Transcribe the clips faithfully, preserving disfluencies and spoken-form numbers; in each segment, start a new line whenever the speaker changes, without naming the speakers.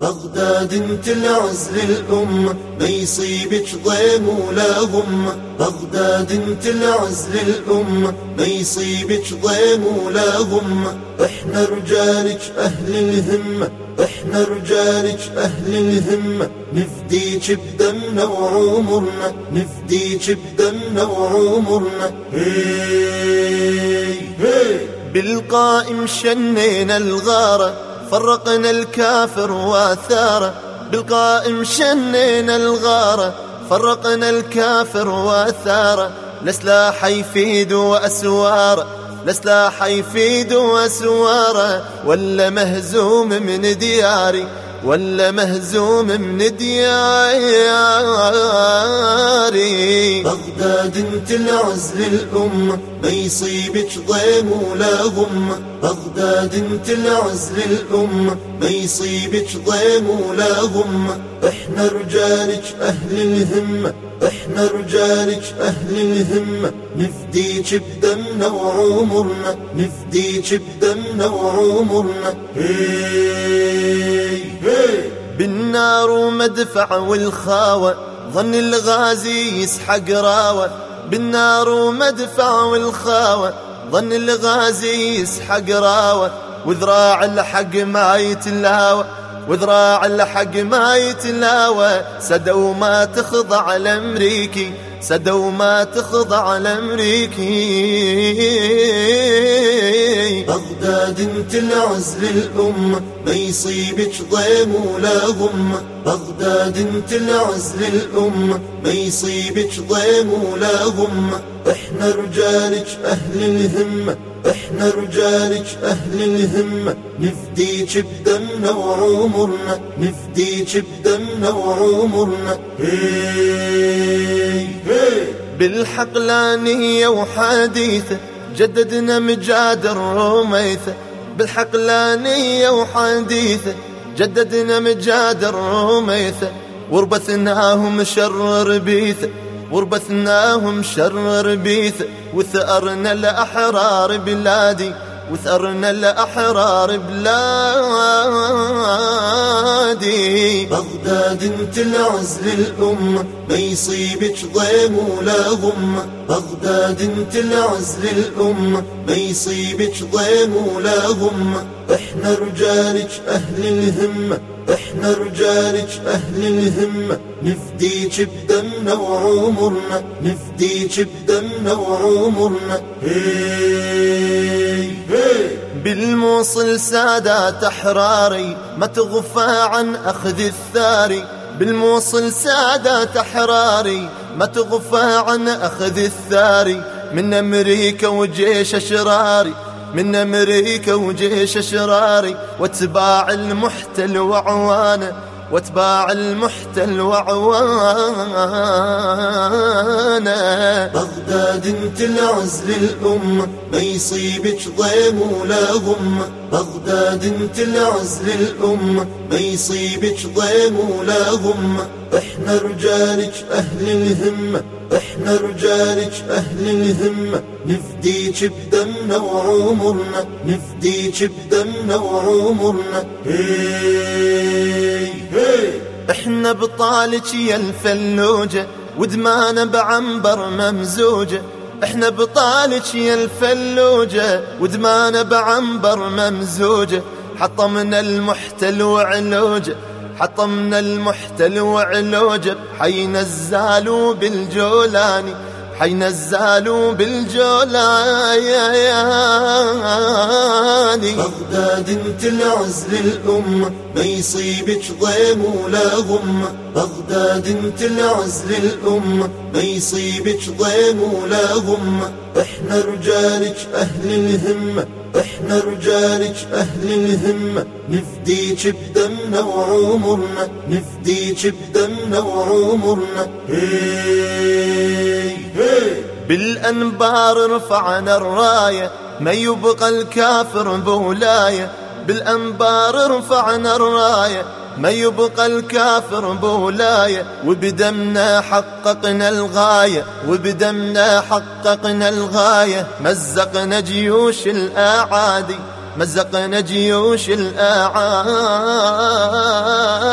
بغداد انت العز للأمة، ما يصيبك ضيم ولا غمة. بغداد انت العز للأمة، ما يصيبك ضيم ولا غمة. احنا رجالك أهل الهمة، احنا رجالك أهل الهمة. نفديك بدمنا وعمرنا، نفديك بدمنا وعمرنا. هي هي بالقائم شنينا الغارة، فرقنا الكافر واثاره. بالقائم شنينا الغارة، فرقنا الكافر واثاره. لا سلاح يفيد وأسواره، لا سلاح يفيد وأسواره. ولا مهزوم من دياري، ولا مهزوم من دياري. بغداد انت العز للأمة، ما يصيبك ضيم ولا غمة. بغداد انت العز للأمة، ما يصيبك ضيم ولا غمة. احنا رجالك أهل الهمة، احنا رجالك أهل الهمة. نفديك بدمنا وعمرنا، نفديك بدمنا وعمرنا. هي هي بالنار ومدفع والخاوة، ظن الغازي يسحق راوة. بالنار ومدفع والخاوة، ظن الغازي يسحق راوة. وذراع الحق ما يتلاوى، وذراع الحق ما يتلاوى. سدوا ما تخضع الأمريكي، سدوا ما تخضع الأمريكي. بغداد انت العز للأمة، ما يصيبك ضيم ولا غمة. بغداد انت العز للأمة، ما يصيبك ضيم ولا غمة. احنا رجالك أهل الهمة، احنا رجالك أهل الهمة. نفديك بدمنا وعمرنا، نفديك بدمنا وعمرنا. هي هي بالحقلانية وحديثة، جددنا مجاد الروميثة. بالحقلانية وحديثة، جددنا مجاد الروميثة. وربثناهم شر ربيثة، وربثناهم شر ربيثة. وثأرنا الأحرار بلادي، وثأرنا الأحرار بلادي. بغداد انت العز للأمة، ما يصيبك ضيم ولا غمة. بغداد انت العز للأمة، ما يصيبك ضيم ولا غمة. احنا رجالك أهل الهمة، احنا رجالك أهل الهمة. نفديك بدمنا وعمرنا، نفديك بدمنا وعمرنا. هي هي بالموصل سادات أحراري، ما تغفى عن أخذ الثاري. بالموصل سادات أحراري، ما تغفى عن أخذ الثاري. من أمريكا وجيش أشراري، من أمريكا وجيش أشراري. واتباع المحتل وعوانه، واتباع المحتل وعوانه. بغداد انت العز للأمة، ما يصيبك ضيم ولا غمة. بغداد انت العز للأمة، ما يصيبك ضيم ولا غمة. احنا رجالك أهل الهمة، احنا رجالك أهل الهمة. نفديك بدمنا وعمرنا، نفديك بدمنا وعمرنا. هي هي احنا بطالك يا الفلوجة، ودمانا بعنبر ممزوجة. احنا بطالك يا الفلوجة، ودمانا بعنبر ممزوجة. حطمنا المحتل وعلوجه، حطمنا المحتل وعلوجه. حي نزالوا بالجولاني، حي نزالوا بالجولاني. بغداد انت العز للأمة، ما يصيبك ضيم ولا غمة. بغداد انت العز للأمة، ما يصيبك ضيم ولا غمة. احنا رجالك أهل الهمة، احنا رجالك أهل الهمة. نفديك بدمنا وعمرنا، نفديك بدمنا وعمرنا. هي هي بالأنبار رفعنا الراية، ما يبقى الكافر بولاية. بالأنبار رفعنا الراية، ما يبقى الكافر بولاية. وبدمنا حققنا الغاية، وبدمنا حققنا الغاية. مزقنا جيوش الأعادي، مزقنا جيوش الأعادي.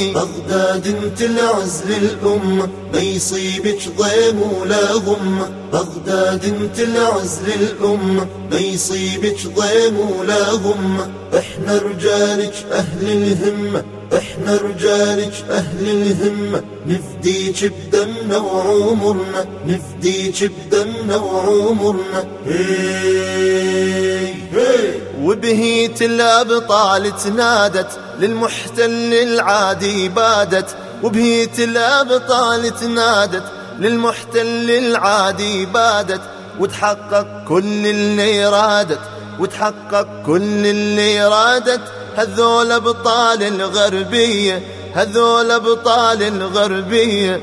بغداد انت العز للأمة، ما يصيبك ضيم ولا غمة. بغداد انت العز للأمة، ما يصيبك ضيم ولا غمة. احنا رجالك أهل الهمة، احنا رجالك أهل الهمة، نفديك بدمنا وعمرنا، نفديك بدمنا وعمرنا. هي هي
وبهيت الأبطال تنادت، للمحتل العادي بادت. وبهيت الأبطال تنادت، للمحتل العادي بادت. وتحقق كل اللي رادت، وتحقق كل اللي رادت. هذول أبطال الغربية، هذول أبطال الغربية.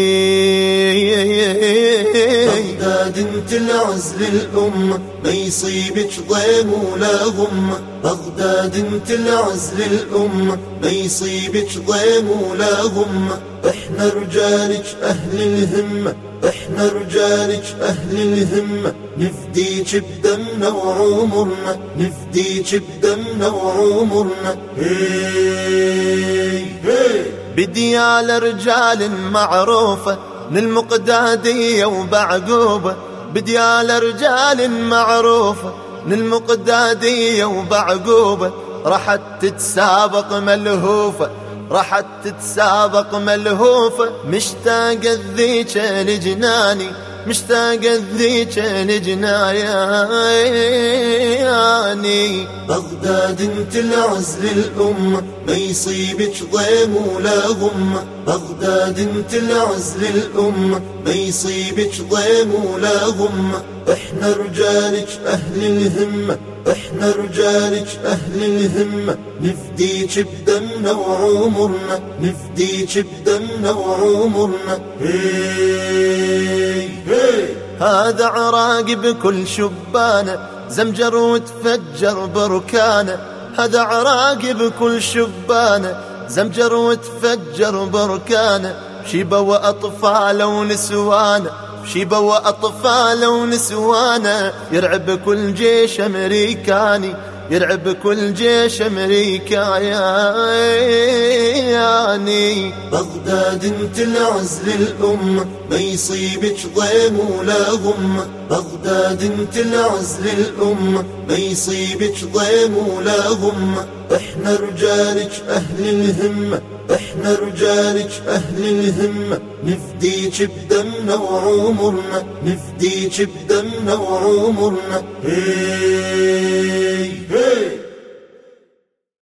بغداد انت العز للأمة، ما يصيبك ضيم ولا غمة. بغداد انت العز للأمة، ما يصيبك ضيم ولا غمة. احنا رجالك أهل الهمة، احنا رجالك أهل الهمة، نفديك بدمنا وعمرنا، نفديك بدمنا وعمرنا. هي هي
بديال رجال معروفة من المقدادية وبعقوبة. بديال رجال معروفة من المقدادية وبعقوبة. راحت تتسابق ملهوفة، راحت تتسابق ملهوفة. مشتاقة ذيك لجناني، مشتاقة ذيك لجناني.
بغداد انت العز للأمة، ما يصيبك ضيم ولا غمة. بغداد انت العز للأمة، ما يصيبك ضيم ولا غمة. احنا رجالك أهل الهمة، احنا رجالك أهل الهمة، نفديك بدمنا وعمرنا، نفديك بدمنا وعمرنا. هي هي
هذا عراق بكل شبانة، زمجر وتفجر بركانه. هذا عراق بكل شبانة، زمجر وتفجر بركانه. شيبة وأطفال ونسوانه، شيبة وأطفال ونسوانه. يرعب كل جيش أمريكاني، يرعب كل جيش أمريكاني.
بغداد انت العز للأمة، ما يصيبك ضيم ولا غمة. بغداد انت العز للأمة، ما يصيبك ضيم ولا غمة. احنا رجالك أهل الهمة، احنا رجالك أهل الهمة، نفديك بدمنا وعمرنا، نفديك بدمنا وعمرنا. هي هي